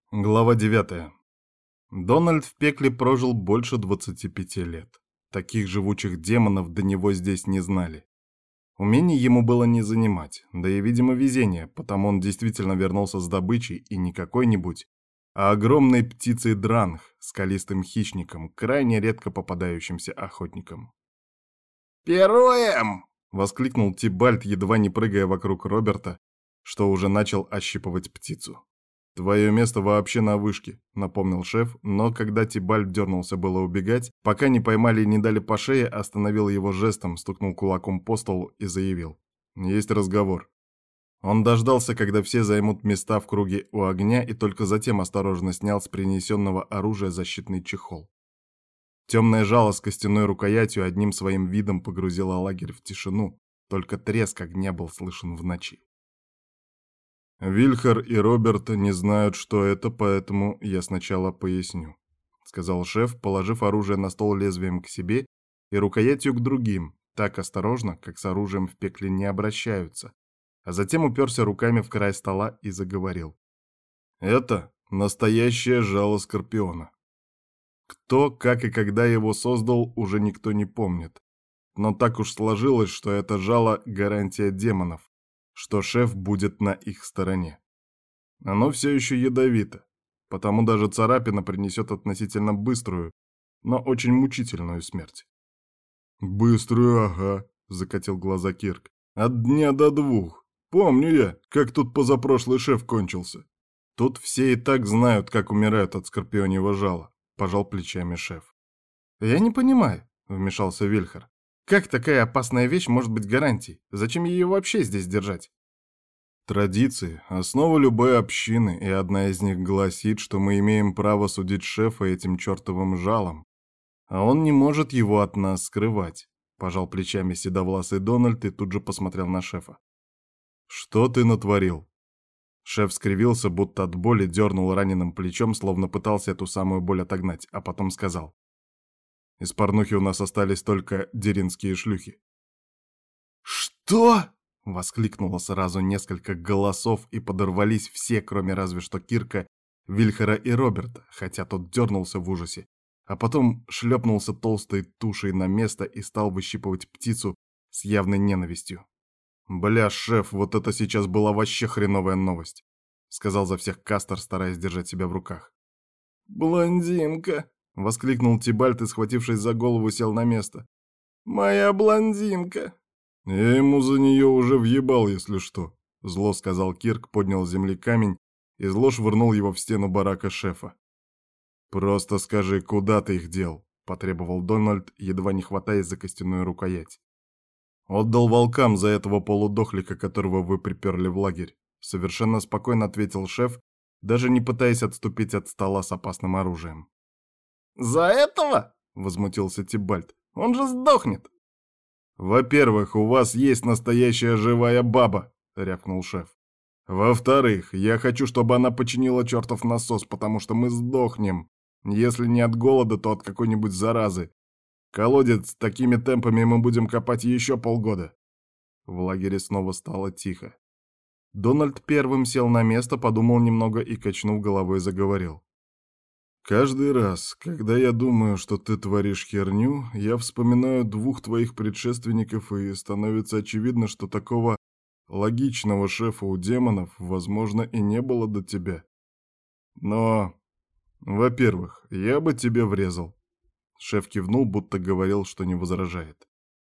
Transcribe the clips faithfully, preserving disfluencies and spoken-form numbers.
Глава девятая. Дональд в пекле прожил больше двадцати пяти лет. Таких живучих демонов до него здесь не знали. Умений ему было не занимать, да и, видимо, везение, потому он действительно вернулся с добычей и не какой-нибудь, а огромной птицей дранг, скалистым хищником, крайне редко попадающимся охотником. «Первым!» — воскликнул Тибальт, едва не прыгая вокруг Роберта, что уже начал ощипывать птицу. «Твое место вообще на вышке», — напомнил шеф, но когда Тибальт дернулся было убегать, пока не поймали и не дали по шее, остановил его жестом, стукнул кулаком по столу и заявил: «Есть разговор». Он дождался, когда все займут места в круге у огня, и только затем осторожно снял с принесенного оружия защитный чехол. Темное жало с костяной рукоятью одним своим видом погрузило лагерь в тишину, только треск огня был слышен в ночи. «Вильхар и Роберт не знают, что это, поэтому я сначала поясню», — сказал шеф, положив оружие на стол лезвием к себе и рукоятью к другим, так осторожно, как с оружием в пекле не обращаются, а затем уперся руками в край стола и заговорил. «Это настоящее жало Скорпиона. Кто, как и когда его создал, уже никто не помнит. Но так уж сложилось, что это жало — гарантия демонов, что шеф будет на их стороне. Оно все еще ядовито, потому даже царапина принесет относительно быструю, но очень мучительную смерть». «Быструю, ага», — закатил глаза Кирк. «От дня до двух. Помню я, как тут позапрошлый шеф кончился». «Тут все и так знают, как умирают от скорпионьего жала», — пожал плечами шеф. «Я не понимаю», — вмешался Вильхар. «Как такая опасная вещь может быть гарантией? Зачем ее вообще здесь держать?» «Традиции — основа любой общины, и одна из них гласит, что мы имеем право судить шефа этим чертовым жалом, а он не может его от нас скрывать», — пожал плечами седовласый Дональд и тут же посмотрел на шефа. «Что ты натворил?» Шеф скривился, будто от боли дернул раненым плечом, словно пытался эту самую боль отогнать, а потом сказал: «Из порнухи у нас остались только деринские шлюхи». «Что?» — воскликнуло сразу несколько голосов, и подорвались все, кроме разве что Кирка, Вильхара и Роберта, хотя тот дернулся в ужасе, а потом шлепнулся толстой тушей на место и стал выщипывать птицу с явной ненавистью. «Бля, шеф, вот это сейчас была вообще хреновая новость», — сказал за всех Кастер, стараясь держать себя в руках. «Блондинка!» — воскликнул Тибальт и, схватившись за голову, сел на место. «Моя блондинка!» «Я ему за нее уже въебал, если что», — зло сказал Кирк, поднял с земли камень и зло швырнул его в стену барака шефа. «Просто скажи, куда ты их дел?» — потребовал Дональд, едва не хватаясь за костяную рукоять. «Отдал волкам за этого полудохлика, которого вы приперли в лагерь», — совершенно спокойно ответил шеф, даже не пытаясь отступить от стола с опасным оружием. «За этого?» — возмутился Тибальт. «Он же сдохнет!» «Во-первых, у вас есть настоящая живая баба», — рявкнул шеф. «Во-вторых, я хочу, чтобы она починила чертов насос, потому что мы сдохнем. Если не от голода, то от какой-нибудь заразы. Колодец, такими темпами мы будем копать еще полгода». В лагере снова стало тихо. Дональд первым сел на место, подумал немного и, качнув головой, заговорил. «Каждый раз, когда я думаю, что ты творишь херню, я вспоминаю двух твоих предшественников, и становится очевидно, что такого логичного шефа у демонов, возможно, и не было до тебя. Но, во-первых, я бы тебе врезал». Шеф кивнул, будто говорил, что не возражает.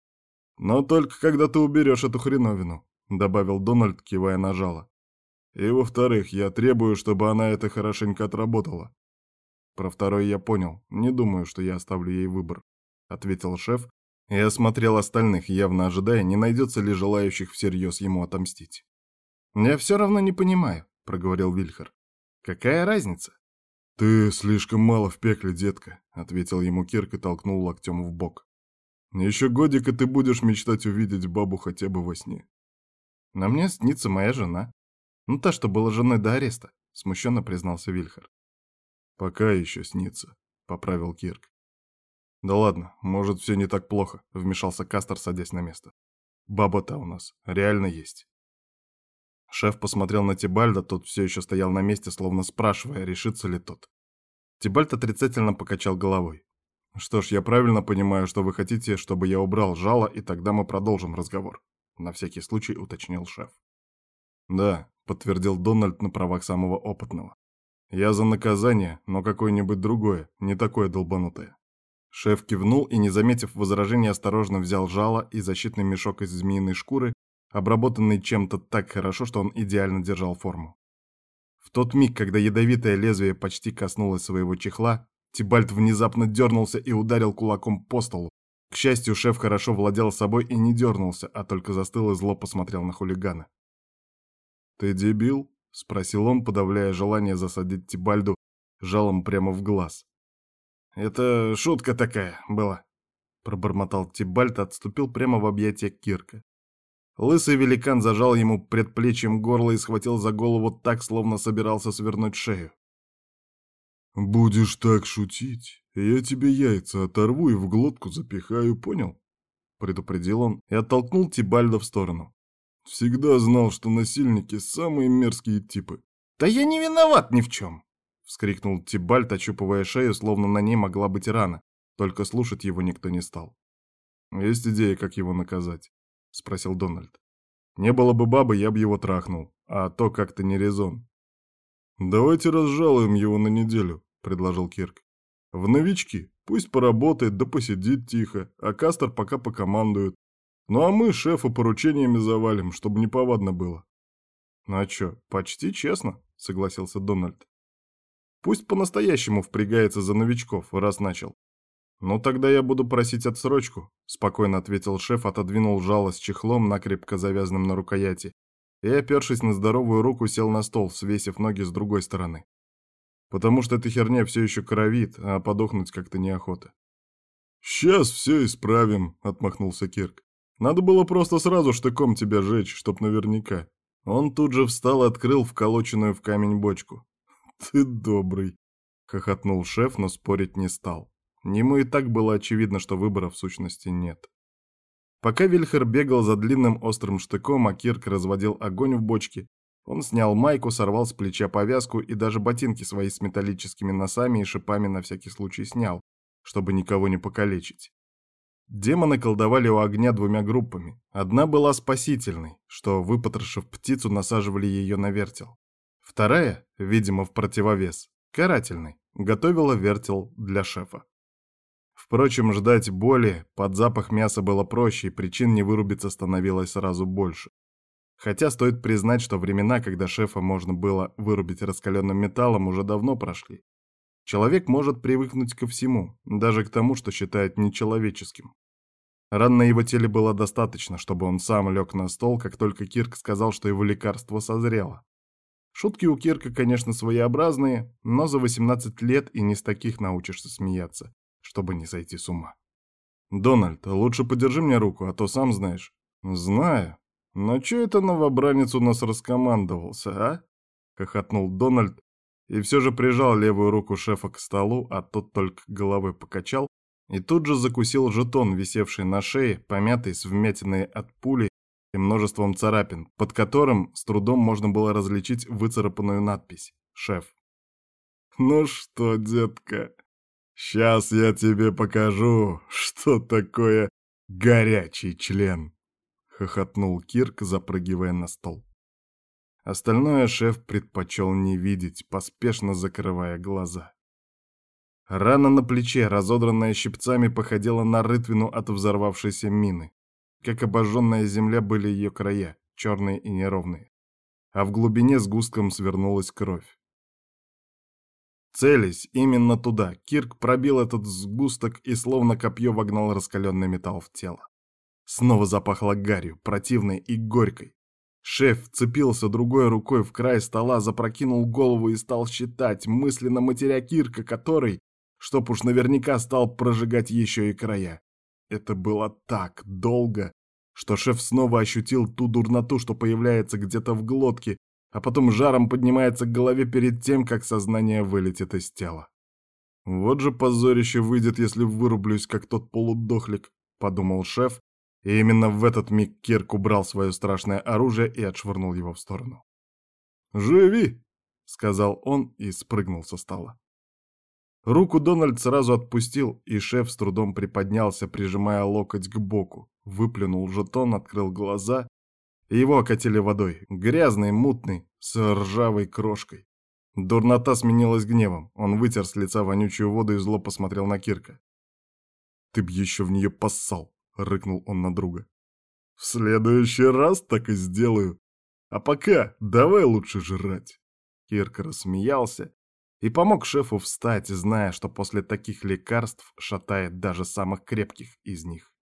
«Но только когда ты уберешь эту хреновину», — добавил Дональд, кивая на жало. «И во-вторых, я требую, чтобы она это хорошенько отработала». «Про второй я понял. Не думаю, что я оставлю ей выбор», — ответил шеф и осмотрел остальных, явно ожидая, не найдется ли желающих всерьез ему отомстить. «Я все равно не понимаю», — проговорил Вильхар. «Какая разница?» «Ты слишком мало в пекле, детка», — ответил ему Кирк и толкнул локтем в бок. «Еще годик, и ты будешь мечтать увидеть бабу хотя бы во сне». «На мне снится моя жена. Ну, та, что была женой до ареста», — смущенно признался Вильхар. «Пока еще снится», — поправил Кирк. «Да ладно, может, все не так плохо», — вмешался Кастер, садясь на место. «Баба-то у нас реально есть». Шеф посмотрел на Тибальда, тот все еще стоял на месте, словно спрашивая, решится ли тот. Тибальд отрицательно покачал головой. «Что ж, я правильно понимаю, что вы хотите, чтобы я убрал жало, и тогда мы продолжим разговор», — на всякий случай уточнил шеф. «Да», — подтвердил Дональд на правах самого опытного. «Я за наказание, но какое-нибудь другое, не такое долбанутое». Шеф кивнул и, не заметив возражений, осторожно взял жало и защитный мешок из змеиной шкуры, обработанный чем-то так хорошо, что он идеально держал форму. В тот миг, когда ядовитое лезвие почти коснулось своего чехла, Тибальд внезапно дернулся и ударил кулаком по столу. К счастью, шеф хорошо владел собой и не дернулся, а только застыл и зло посмотрел на хулигана. «Ты дебил?» — спросил он, подавляя желание засадить Тибальду жалом прямо в глаз. «Это шутка такая была», — пробормотал Тибальд, отступил прямо в объятия Кирка. Лысый великан зажал ему предплечьем горло и схватил за голову так, словно собирался свернуть шею. «Будешь так шутить, я тебе яйца оторву и в глотку запихаю, понял?» — предупредил он и оттолкнул Тибальда в сторону. «Всегда знал, что насильники — самые мерзкие типы». «Да я не виноват ни в чем!» — вскрикнул Тибальд, ощупывая шею, словно на ней могла быть рана, только слушать его никто не стал. «Есть идея, как его наказать?» — спросил Дональд. «Не было бы бабы, я бы его трахнул, а то как-то не резон». «Давайте разжалуем его на неделю», — предложил Кирк. «В новички, пусть поработает, да посидит тихо, а Кастер пока покомандует. Ну а мы шефа поручениями завалим, чтобы неповадно было». «Ну а чё, почти честно», — согласился Дональд. «Пусть по-настоящему впрягается за новичков, раз начал». «Ну тогда я буду просить отсрочку», — спокойно ответил шеф, отодвинул жало с чехлом, накрепко завязанным на рукояти, и, опершись на здоровую руку, сел на стол, свесив ноги с другой стороны. «Потому что эта херня все еще кровит, а подохнуть как-то неохота». «Сейчас все исправим», — отмахнулся Кирк. «Надо было просто сразу штыком тебя жечь, чтоб наверняка». Он тут же встал и открыл вколоченную в камень бочку. «Ты добрый», — хохотнул шеф, но спорить не стал. Ему и так было очевидно, что выбора в сущности нет. Пока Вильхер бегал за длинным острым штыком, а Кирк разводил огонь в бочке, он снял майку, сорвал с плеча повязку и даже ботинки свои с металлическими носами и шипами на всякий случай снял, чтобы никого не покалечить. Демоны колдовали у огня двумя группами. Одна была спасительной, что, выпотрошив птицу, насаживали ее на вертел. Вторая, видимо, в противовес, карательной, готовила вертел для шефа. Впрочем, ждать боли под запах мяса было проще, и причин не вырубиться становилось сразу больше. Хотя стоит признать, что времена, когда шефа можно было вырубить раскаленным металлом, уже давно прошли. Человек может привыкнуть ко всему, даже к тому, что считает нечеловеческим. Ран на его теле было достаточно, чтобы он сам лег на стол, как только Кирк сказал, что его лекарство созрело. Шутки у Кирка, конечно, своеобразные, но за восемнадцать лет и не с таких научишься смеяться, чтобы не сойти с ума. «Дональд, лучше подержи мне руку, а то сам знаешь». «Знаю. Но чё это новобранец у нас раскомандовался, а?» — хохотнул Дональд и все же прижал левую руку шефа к столу, а тот только головой покачал и тут же закусил жетон, висевший на шее, помятый, с вмятиной от пули и множеством царапин, под которым с трудом можно было различить выцарапанную надпись «Шеф». «Ну что, детка, сейчас я тебе покажу, что такое горячий член», — хохотнул Кирк, запрыгивая на стол. Остальное шеф предпочел не видеть, поспешно закрывая глаза. Рана на плече, разодранная щипцами, походила на рытвину от взорвавшейся мины. Как обожженная земля были ее края, черные и неровные. А в глубине сгустком свернулась кровь. Целясь именно туда, Кирк пробил этот сгусток и словно копье вогнал раскаленный металл в тело. Снова запахло гарью, противной и горькой. Шеф вцепился другой рукой в край стола, запрокинул голову и стал считать, мысленно матеря Кирка, который, чтоб уж наверняка, стал прожигать еще и края. Это было так долго, что шеф снова ощутил ту дурноту, что появляется где-то в глотке, а потом жаром поднимается к голове перед тем, как сознание вылетит из тела. «Вот же позорище выйдет, если вырублюсь, как тот полудохлик», — подумал шеф, и именно в этот миг Кирк убрал свое страшное оружие и отшвырнул его в сторону. «Живи!» — сказал он и спрыгнул со стола. Руку Дональд сразу отпустил, и шеф с трудом приподнялся, прижимая локоть к боку. Выплюнул жетон, открыл глаза, и его окатили водой, грязной, мутной, с ржавой крошкой. Дурнота сменилась гневом. Он вытер с лица вонючую воду и зло посмотрел на Кирка. «Ты б еще в нее поссал!» — рыкнул он на друга. «В следующий раз так и сделаю. А пока давай лучше жрать!» Кирк рассмеялся и помог шефу встать, зная, что после таких лекарств шатает даже самых крепких из них.